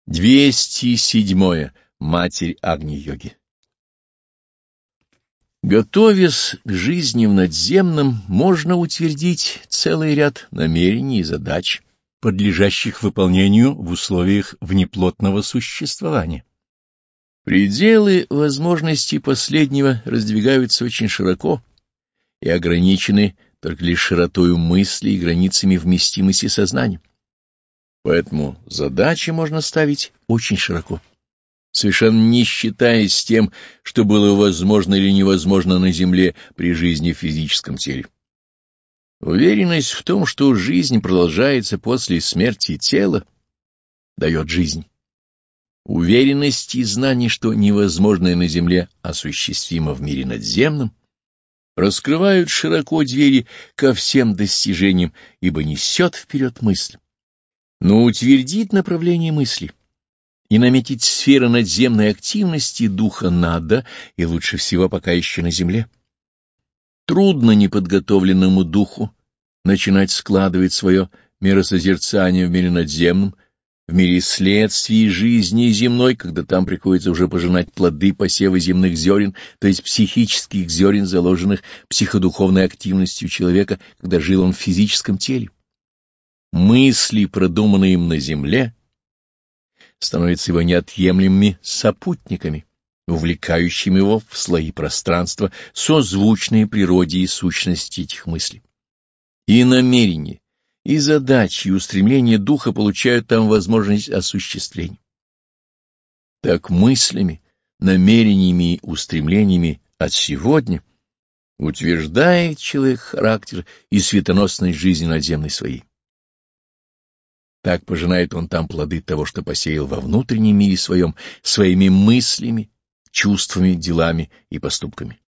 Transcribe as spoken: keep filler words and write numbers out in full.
двести седьмое. Матерь Агни-йоги. Готовясь к жизни в надземном, можно утвердить целый ряд намерений и задач, подлежащих выполнению в условиях внеплотного существования. Пределы возможностей последнего раздвигаются очень широко и ограничены только лишь широтою мысли и границами вместимости сознания. Поэтому задачи можно ставить очень широко, совершенно не считаясь с тем, что было возможно или невозможно на Земле при жизни в физическом теле. Уверенность в том, что жизнь продолжается после смерти тела, дает жизнь. Уверенность и знание, что невозможное на Земле осуществимо в мире надземном, раскрывают широко двери ко всем достижениям, ибо несет вперед мысль. Но утвердить направление мысли и наметить сферы надземной активности духа надо, и лучше всего пока еще на земле. Трудно неподготовленному духу начинать складывать свое миросозерцание в мире надземном, в мире следствий жизни земной, когда там приходится уже пожинать плоды посева земных зерен, то есть психических зерен, заложенных психодуховной активностью человека, когда жил он в физическом теле. Мысли, продуманные им на земле, становятся его неотъемлемыми сопутниками, увлекающими его в слои пространства, созвучные природе и сущности этих мыслей. И намерения, и задачи, и устремления духа получают там возможность осуществления. Так мыслями, намерениями и устремлениями от сегодня утверждает человек характер и светоносность жизни надземной своей. Так пожинает он там плоды того, что посеял во внутреннем мире своем, своими мыслями, чувствами, делами и поступками.